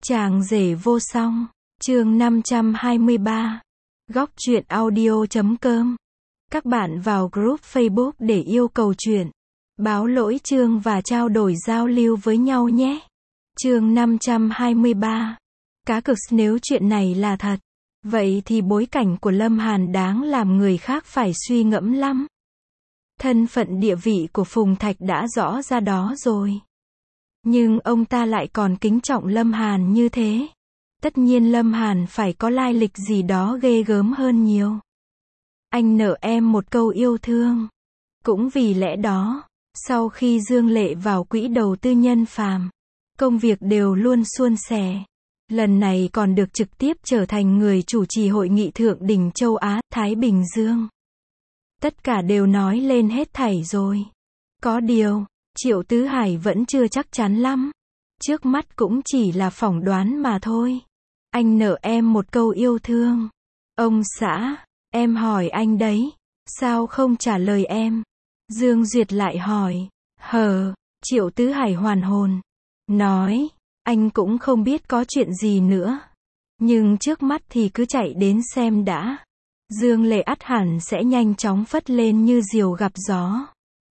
Chàng rể vô song, chương 523. Góc truyện audio.com. Các bạn vào group Facebook để yêu cầu truyện, báo lỗi chương và trao đổi giao lưu với nhau nhé. Chương 523. Cá cực nếu chuyện này là thật. Vậy thì bối cảnh của Lâm Hàn đáng làm người khác phải suy ngẫm lắm. Thân phận địa vị của Phùng Thạch đã rõ ra đó rồi. Nhưng ông ta lại còn kính trọng Lâm Hàn như thế. Tất nhiên Lâm Hàn phải có lai lịch gì đó ghê gớm hơn nhiều. Anh nợ em một câu yêu thương. Cũng vì lẽ đó, sau khi Dương Lệ vào quỹ đầu tư Nhân Phàm, công việc đều luôn suôn sẻ. Lần này còn được trực tiếp trở thành người chủ trì hội nghị thượng đỉnh châu Á, Thái Bình Dương. Tất cả đều nói lên hết thảy rồi. Có điều, Triệu Tứ Hải vẫn chưa chắc chắn lắm. Trước mắt cũng chỉ là phỏng đoán mà thôi. Anh nợ em một câu yêu thương. Ông xã, em hỏi anh đấy. Sao không trả lời em? Dương Duyệt lại hỏi. Triệu Tứ Hải hoàn hồn. Nói, anh cũng không biết có chuyện gì nữa. Nhưng trước mắt thì cứ chạy đến xem đã. Dương Lệ ắt hẳn sẽ nhanh chóng phất lên như diều gặp gió.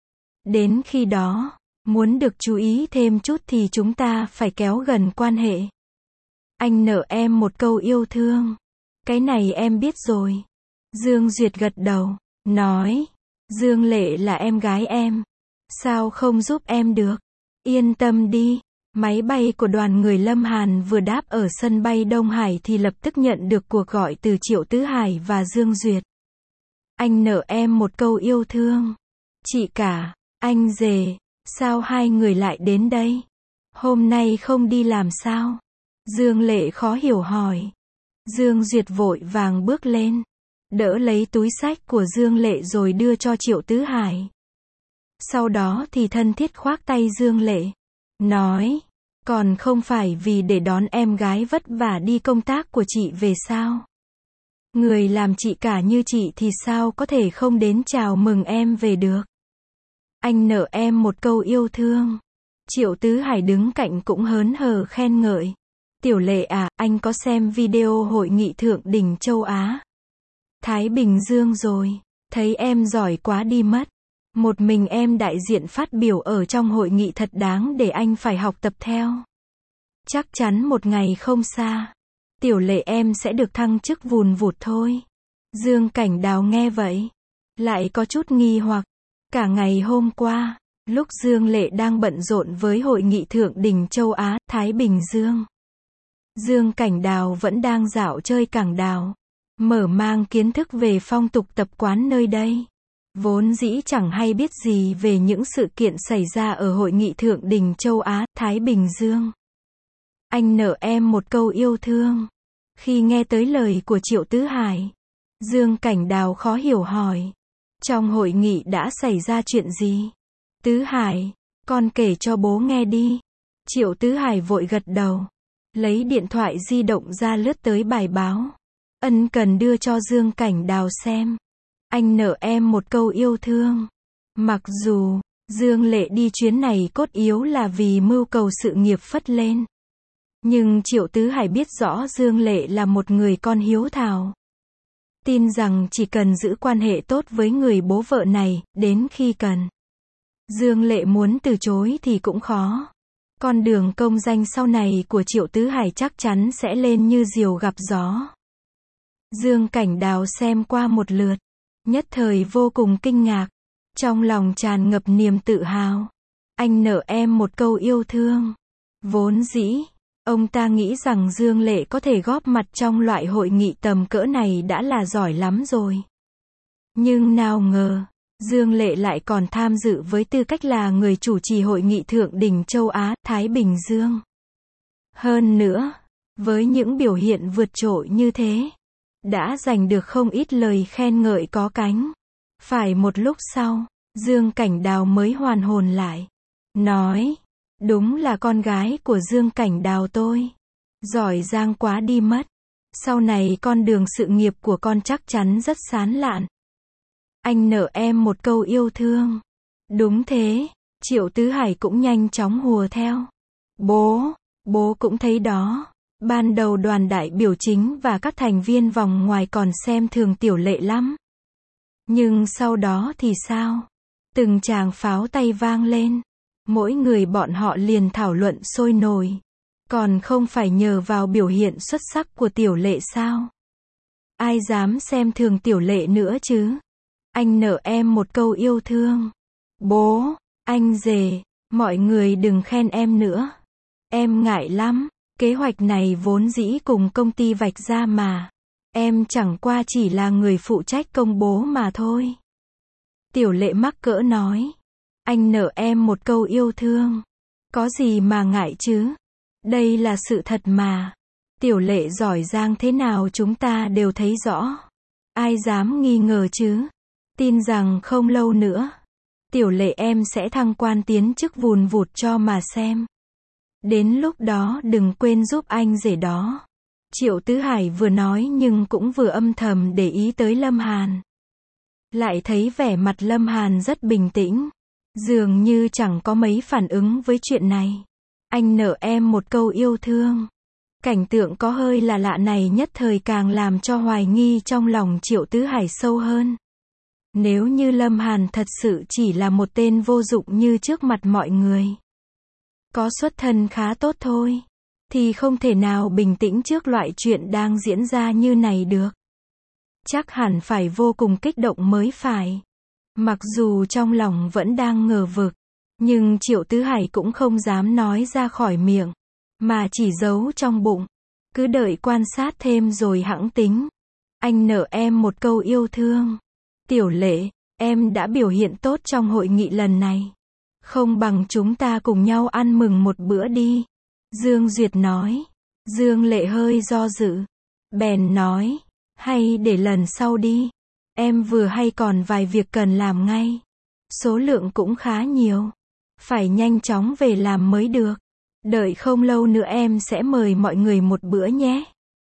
Đến khi đó, muốn được chú ý thêm chút thì chúng ta phải kéo gần quan hệ. Anh nợ em một câu yêu thương. Cái này em biết rồi. Dương Duyệt gật đầu, nói. Dương Lệ là em gái em. Sao không giúp em được? Yên tâm đi. Máy bay của đoàn người Lâm Hàn vừa đáp ở sân bay Đông Hải thì lập tức nhận được cuộc gọi từ Triệu Tứ Hải và Dương Duyệt. Anh nợ em một câu yêu thương. Chị cả, anh rể, sao hai người lại đến đây? Hôm nay không đi làm sao? Dương Lệ khó hiểu hỏi. Dương Duyệt vội vàng bước lên, đỡ lấy túi xách của Dương Lệ rồi đưa cho Triệu Tứ Hải. Sau đó thì thân thiết khoác tay Dương Lệ, nói, còn không phải vì để đón em gái vất vả đi công tác của chị về sao? Người làm chị cả như chị thì sao có thể không đến chào mừng em về được? Anh nợ em một câu yêu thương. Triệu Tứ Hải đứng cạnh cũng hớn hở khen ngợi. Tiểu Lệ à, anh có xem video hội nghị thượng đỉnh châu Á, Thái Bình Dương rồi. Thấy em giỏi quá đi mất. Một mình em đại diện phát biểu ở trong hội nghị thật đáng để anh phải học tập theo. Chắc chắn một ngày không xa, Tiểu Lệ em sẽ được thăng chức vùn vụt thôi. Dương Cảnh Đào nghe vậy, lại có chút nghi hoặc. Cả ngày hôm qua, lúc Dương Lệ đang bận rộn với hội nghị thượng đỉnh châu Á, Thái Bình Dương, Dương Cảnh Đào vẫn đang dạo chơi cảng đảo, mở mang kiến thức về phong tục tập quán nơi đây. Vốn dĩ chẳng hay biết gì về những sự kiện xảy ra ở hội nghị thượng đỉnh châu Á, Thái Bình Dương. Anh nợ em một câu yêu thương. Khi nghe tới lời của Triệu Tứ Hải, Dương Cảnh Đào khó hiểu hỏi. Trong hội nghị đã xảy ra chuyện gì? Tứ Hải, con kể cho bố nghe đi. Triệu Tứ Hải vội gật đầu, lấy điện thoại di động ra lướt tới bài báo, ân cần đưa cho Dương Cảnh Đào xem. Anh nợ em một câu yêu thương. Mặc dù Dương Lệ đi chuyến này cốt yếu là vì mưu cầu sự nghiệp phất lên, nhưng Triệu Tứ Hải biết rõ Dương Lệ là một người con hiếu thảo. Tin rằng chỉ cần giữ quan hệ tốt với người bố vợ này, đến khi cần, Dương Lệ muốn từ chối thì cũng khó. Con đường công danh sau này của Triệu Tứ Hải chắc chắn sẽ lên như diều gặp gió. Dương Cảnh Đào xem qua một lượt, nhất thời vô cùng kinh ngạc, trong lòng tràn ngập niềm tự hào. Anh nợ em một câu yêu thương. Vốn dĩ, ông ta nghĩ rằng Dương Lệ có thể góp mặt trong loại hội nghị tầm cỡ này đã là giỏi lắm rồi. Nhưng nào ngờ, Dương Lệ lại còn tham dự với tư cách là người chủ trì hội nghị thượng đỉnh châu Á, Thái Bình Dương. Hơn nữa, với những biểu hiện vượt trội như thế, đã giành được không ít lời khen ngợi có cánh. Phải một lúc sau, Dương Cảnh Đào mới hoàn hồn lại. Nói, đúng là con gái của Dương Cảnh Đào tôi. Giỏi giang quá đi mất. Sau này con đường sự nghiệp của con chắc chắn rất sáng lạn. Anh nợ em một câu yêu thương. Đúng thế, Triệu Tứ Hải cũng nhanh chóng hùa theo. Bố cũng thấy đó. Ban đầu đoàn đại biểu chính và các thành viên vòng ngoài còn xem thường Tiểu Lệ lắm. Nhưng sau đó thì sao? Từng tràng pháo tay vang lên. Mỗi người bọn họ liền thảo luận sôi nổi. Còn không phải nhờ vào biểu hiện xuất sắc của Tiểu Lệ sao? Ai dám xem thường Tiểu Lệ nữa chứ? Anh nợ em một câu yêu thương. Bố, anh rể, mọi người đừng khen em nữa. Em ngại lắm. Kế hoạch này vốn dĩ cùng công ty vạch ra mà. Em chẳng qua chỉ là người phụ trách công bố mà thôi. Tiểu Lệ mắc cỡ nói. Anh nợ em một câu yêu thương. Có gì mà ngại chứ? Đây là sự thật mà. Tiểu Lệ giỏi giang thế nào chúng ta đều thấy rõ. Ai dám nghi ngờ chứ? Tin rằng không lâu nữa, Tiểu Lệ em sẽ thăng quan tiến chức vùn vụt cho mà xem. Đến lúc đó đừng quên giúp anh rể đó. Triệu Tứ Hải vừa nói nhưng cũng vừa âm thầm để ý tới Lâm Hàn. Lại thấy vẻ mặt Lâm Hàn rất bình tĩnh. Dường như chẳng có mấy phản ứng với chuyện này. Anh nợ em một câu yêu thương. Cảnh tượng có hơi là lạ này nhất thời càng làm cho hoài nghi trong lòng Triệu Tứ Hải sâu hơn. Nếu như Lâm Hàn thật sự chỉ là một tên vô dụng như trước mặt mọi người, có xuất thân khá tốt thôi, thì không thể nào bình tĩnh trước loại chuyện đang diễn ra như này được. Chắc hẳn phải vô cùng kích động mới phải. Mặc dù trong lòng vẫn đang ngờ vực, nhưng Triệu Tứ Hải cũng không dám nói ra khỏi miệng, mà chỉ giấu trong bụng. Cứ đợi quan sát thêm rồi hẵng tính. Anh nợ em một câu yêu thương. Tiểu Lệ, em đã biểu hiện tốt trong hội nghị lần này. Không bằng chúng ta cùng nhau ăn mừng một bữa đi. Dương Duyệt nói. Dương Lệ hơi do dự. Bèn nói. Hay để lần sau đi. Em vừa hay còn vài việc cần làm ngay. Số lượng cũng khá nhiều. Phải nhanh chóng về làm mới được. Đợi không lâu nữa em sẽ mời mọi người một bữa nhé.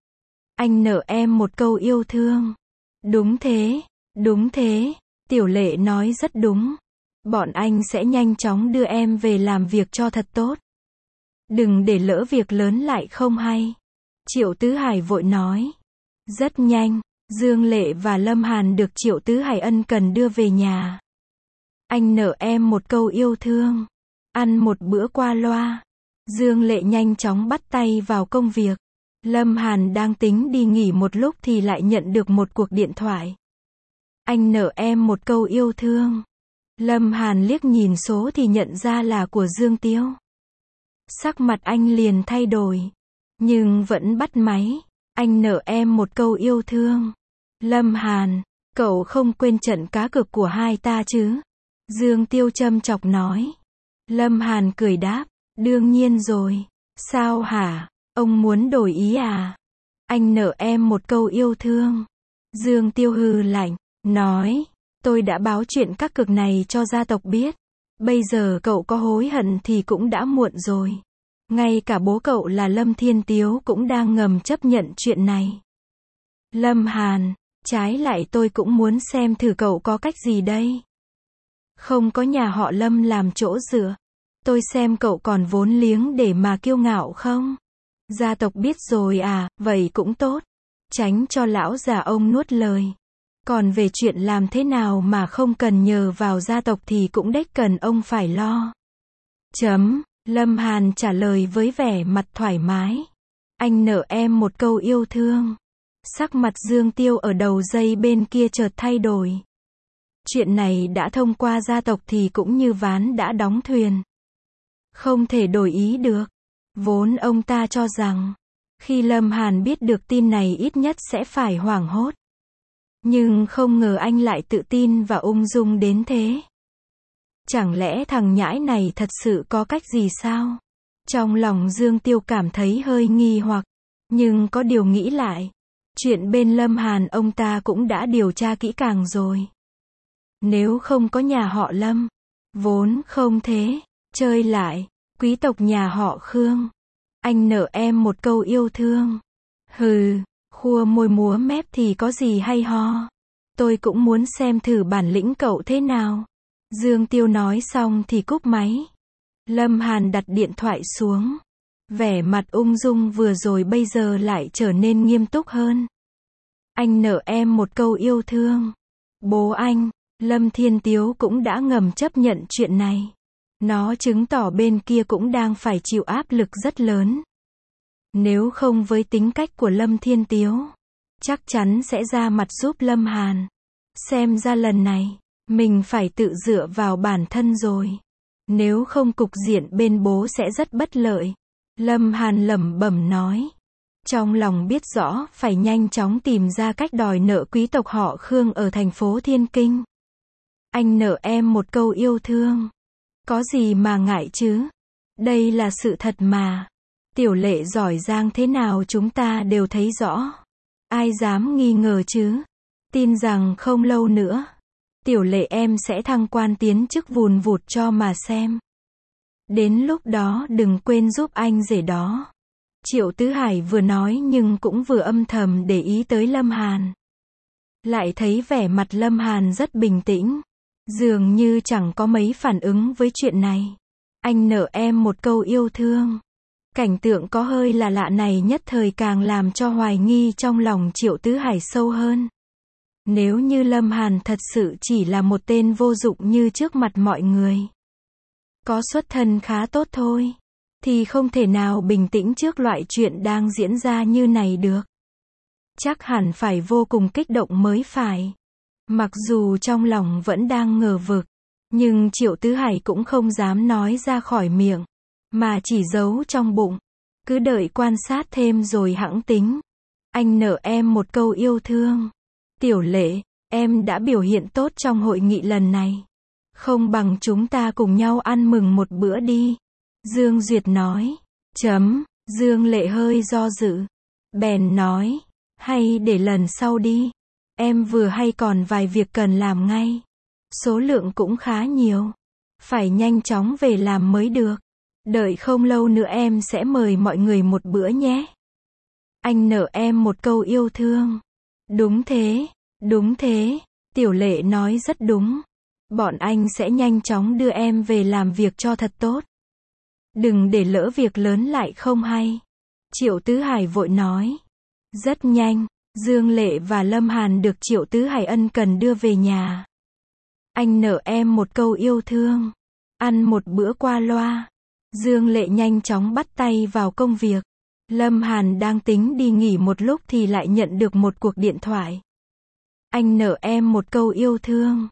Anh nợ em một câu yêu thương. Đúng thế. Đúng thế, Tiểu Lệ nói rất đúng. Bọn anh sẽ nhanh chóng đưa em về làm việc cho thật tốt. Đừng để lỡ việc lớn lại không hay. Triệu Tứ Hải vội nói. Rất nhanh, Dương Lệ và Lâm Hàn được Triệu Tứ Hải ân cần đưa về nhà. Anh nợ em một câu yêu thương. Ăn một bữa qua loa. Dương Lệ nhanh chóng bắt tay vào công việc. Lâm Hàn đang tính đi nghỉ một lúc thì lại nhận được một cuộc điện thoại. Anh nợ em một câu yêu thương. Lâm Hàn liếc nhìn số thì nhận ra là của Dương Tiêu. Sắc mặt anh liền thay đổi. Nhưng vẫn bắt máy. Anh nợ em một câu yêu thương. Lâm Hàn, cậu không quên trận cá cược của hai ta chứ? Dương Tiêu châm chọc nói. Lâm Hàn cười đáp. Đương nhiên rồi. Sao hả? Ông muốn đổi ý à? Anh nợ em một câu yêu thương. Dương Tiêu hừ lạnh. Nói, tôi đã báo chuyện các cược này cho gia tộc biết. Bây giờ cậu có hối hận thì cũng đã muộn rồi. Ngay cả bố cậu là Lâm Thiên Tiếu cũng đang ngầm chấp nhận chuyện này. Lâm Hàn, trái lại tôi cũng muốn xem thử cậu có cách gì đây. Không có nhà họ Lâm làm chỗ dựa. Tôi xem cậu còn vốn liếng để mà kiêu ngạo không? Gia tộc biết rồi à, vậy cũng tốt. Tránh cho lão già ông nuốt lời. Còn về chuyện làm thế nào mà không cần nhờ vào gia tộc thì cũng đếch cần ông phải lo. Lâm Hàn trả lời với vẻ mặt thoải mái. Anh nợ em một câu yêu thương. Sắc mặt Dương Tiêu ở đầu dây bên kia chợt thay đổi. Chuyện này đã thông qua gia tộc thì cũng như ván đã đóng thuyền. Không thể đổi ý được. Vốn ông ta cho rằng, khi Lâm Hàn biết được tin này ít nhất sẽ phải hoảng hốt. Nhưng không ngờ anh lại tự tin và ung dung đến thế. Chẳng lẽ thằng nhãi này thật sự có cách gì sao? Trong lòng Dương Tiêu cảm thấy hơi nghi hoặc. Nhưng có điều nghĩ lại. Chuyện bên Lâm Hàn ông ta cũng đã điều tra kỹ càng rồi. Nếu không có nhà họ Lâm, vốn không thế. Chơi lại, quý tộc nhà họ Khương. Anh nợ em một câu yêu thương. Hừ, khua môi múa mép thì có gì hay ho. Tôi cũng muốn xem thử bản lĩnh cậu thế nào. Dương Tiêu nói xong thì cúp máy. Lâm Hàn đặt điện thoại xuống. Vẻ mặt ung dung vừa rồi bây giờ lại trở nên nghiêm túc hơn. Anh nợ em một câu yêu thương. Bố anh, Lâm Thiên Tiếu cũng đã ngầm chấp nhận chuyện này. Nó chứng tỏ bên kia cũng đang phải chịu áp lực rất lớn. Nếu không với tính cách của Lâm Thiên Tiếu, chắc chắn sẽ ra mặt giúp Lâm Hàn. Xem ra lần này, mình phải tự dựa vào bản thân rồi. Nếu không cục diện bên bố sẽ rất bất lợi. Lâm Hàn lẩm bẩm nói. Trong lòng biết rõ phải nhanh chóng tìm ra cách đòi nợ quý tộc họ Khương ở thành phố Thiên Kinh. Anh nợ em một câu yêu thương. Có gì mà ngại chứ? Đây là sự thật mà. Tiểu Lệ giỏi giang thế nào chúng ta đều thấy rõ. Ai dám nghi ngờ chứ? Tin rằng không lâu nữa, Tiểu Lệ em sẽ thăng quan tiến chức vùn vụt cho mà xem. Đến lúc đó đừng quên giúp anh rể đó. Triệu Tứ Hải vừa nói nhưng cũng vừa âm thầm để ý tới Lâm Hàn. Lại thấy vẻ mặt Lâm Hàn rất bình tĩnh. Dường như chẳng có mấy phản ứng với chuyện này. Anh nợ em một câu yêu thương. Cảnh tượng có hơi là lạ này nhất thời càng làm cho hoài nghi trong lòng Triệu Tứ Hải sâu hơn. Nếu như Lâm Hàn thật sự chỉ là một tên vô dụng như trước mặt mọi người, có xuất thân khá tốt thôi, thì không thể nào bình tĩnh trước loại chuyện đang diễn ra như này được. Chắc hẳn phải vô cùng kích động mới phải. Mặc dù trong lòng vẫn đang ngờ vực, nhưng Triệu Tứ Hải cũng không dám nói ra khỏi miệng, mà chỉ giấu trong bụng. Cứ đợi quan sát thêm rồi hẵng tính. Anh nợ em một câu yêu thương. Tiểu Lệ, em đã biểu hiện tốt trong hội nghị lần này. Không bằng chúng ta cùng nhau ăn mừng một bữa đi. Dương Duyệt nói. Dương Lệ hơi do dự. Bèn nói. Hay để lần sau đi. Em vừa hay còn vài việc cần làm ngay. Số lượng cũng khá nhiều. Phải nhanh chóng về làm mới được. Đợi không lâu nữa em sẽ mời mọi người một bữa nhé. Anh nợ em một câu yêu thương. Đúng thế, Tiểu Lệ nói rất đúng. Bọn anh sẽ nhanh chóng đưa em về làm việc cho thật tốt. Đừng để lỡ việc lớn lại không hay. Triệu Tứ Hải vội nói. Rất nhanh, Dương Lệ và Lâm Hàn được Triệu Tứ Hải ân cần đưa về nhà. Anh nợ em một câu yêu thương. Ăn một bữa qua loa. Dương Lệ nhanh chóng bắt tay vào công việc. Lâm Hàn đang tính đi nghỉ một lúc thì lại nhận được một cuộc điện thoại. Anh nợ em một câu yêu thương.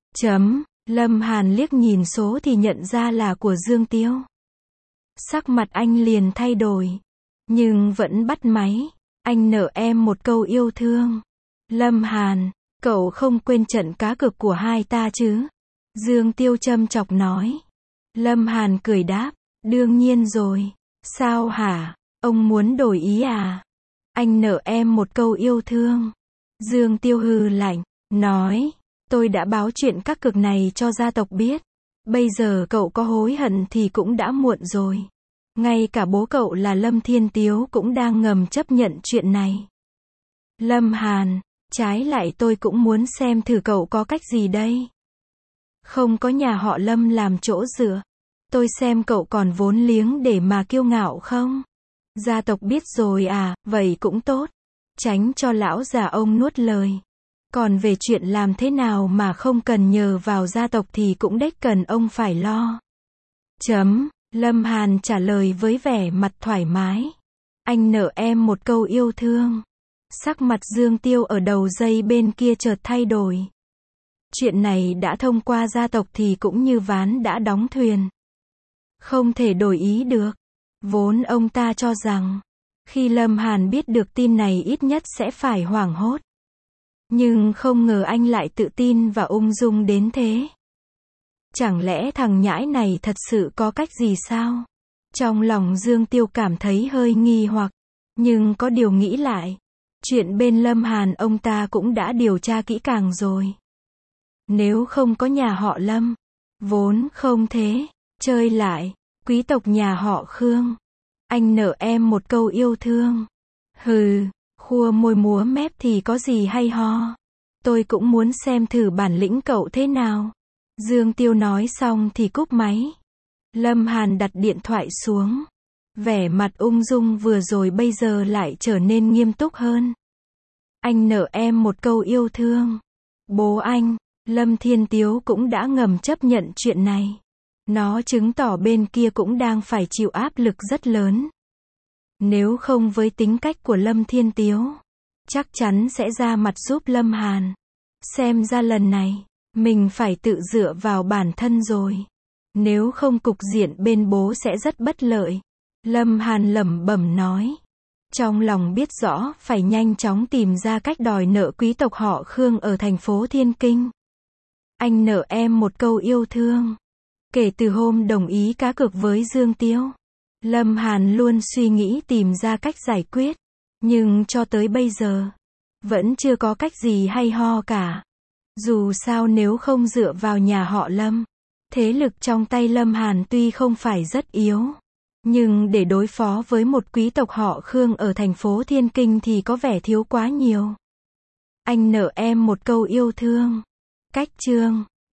Lâm Hàn liếc nhìn số thì nhận ra là của Dương Tiêu. Sắc mặt anh liền thay đổi. Nhưng vẫn bắt máy. Anh nợ em một câu yêu thương. Lâm Hàn, cậu không quên trận cá cược của hai ta chứ? Dương Tiêu châm chọc nói. Lâm Hàn cười đáp. Đương nhiên rồi. Sao hả? Ông muốn đổi ý à? Anh nợ em một câu yêu thương. Dương Tiêu hừ lạnh, nói. Tôi đã báo chuyện các cược này cho gia tộc biết. Bây giờ cậu có hối hận thì cũng đã muộn rồi. Ngay cả bố cậu là Lâm Thiên Tiếu cũng đang ngầm chấp nhận chuyện này. Lâm Hàn, trái lại tôi cũng muốn xem thử cậu có cách gì đây. Không có nhà họ Lâm làm chỗ dựa. Tôi xem cậu còn vốn liếng để mà kiêu ngạo không? Gia tộc biết rồi à, vậy cũng tốt. Tránh cho lão già ông nuốt lời. Còn về chuyện làm thế nào mà không cần nhờ vào gia tộc thì cũng đếch cần ông phải lo. Lâm Hàn trả lời với vẻ mặt thoải mái. Anh nợ em một câu yêu thương. Sắc mặt Dương Tiêu ở đầu dây bên kia chợt thay đổi. Chuyện này đã thông qua gia tộc thì cũng như ván đã đóng thuyền. Không thể đổi ý được. Vốn ông ta cho rằng, khi Lâm Hàn biết được tin này ít nhất sẽ phải hoảng hốt. Nhưng không ngờ anh lại tự tin và ung dung đến thế. Chẳng lẽ thằng nhãi này thật sự có cách gì sao? Trong lòng Dương Tiêu cảm thấy hơi nghi hoặc, nhưng có điều nghĩ lại. Chuyện bên Lâm Hàn ông ta cũng đã điều tra kỹ càng rồi. Nếu không có nhà họ Lâm, vốn không thế, chơi lại, quý tộc nhà họ Khương. Anh nợ em một câu yêu thương. Hừ, khua môi múa mép thì có gì hay ho. Tôi cũng muốn xem thử bản lĩnh cậu thế nào. Dương Tiêu nói xong thì cúp máy. Lâm Hàn đặt điện thoại xuống. Vẻ mặt ung dung vừa rồi bây giờ lại trở nên nghiêm túc hơn. Anh nợ em một câu yêu thương. Bố anh, Lâm Thiên Tiếu cũng đã ngầm chấp nhận chuyện này. Nó chứng tỏ bên kia cũng đang phải chịu áp lực rất lớn. Nếu không với tính cách của Lâm Thiên Tiếu, chắc chắn sẽ ra mặt giúp Lâm Hàn. Xem ra lần này, mình phải tự dựa vào bản thân rồi. Nếu không cục diện bên bố sẽ rất bất lợi. Lâm Hàn lẩm bẩm nói. Trong lòng biết rõ phải nhanh chóng tìm ra cách đòi nợ quý tộc họ Khương ở thành phố Thiên Kinh. Anh nợ em một câu yêu thương. Kể từ hôm đồng ý cá cược với Dương Tiêu, Lâm Hàn luôn suy nghĩ tìm ra cách giải quyết. Nhưng cho tới bây giờ, vẫn chưa có cách gì hay ho cả. Dù sao nếu không dựa vào nhà họ Lâm, thế lực trong tay Lâm Hàn tuy không phải rất yếu, nhưng để đối phó với một quý tộc họ Khương ở thành phố Thiên Kinh thì có vẻ thiếu quá nhiều. Anh nợ em một câu yêu thương. Cách chương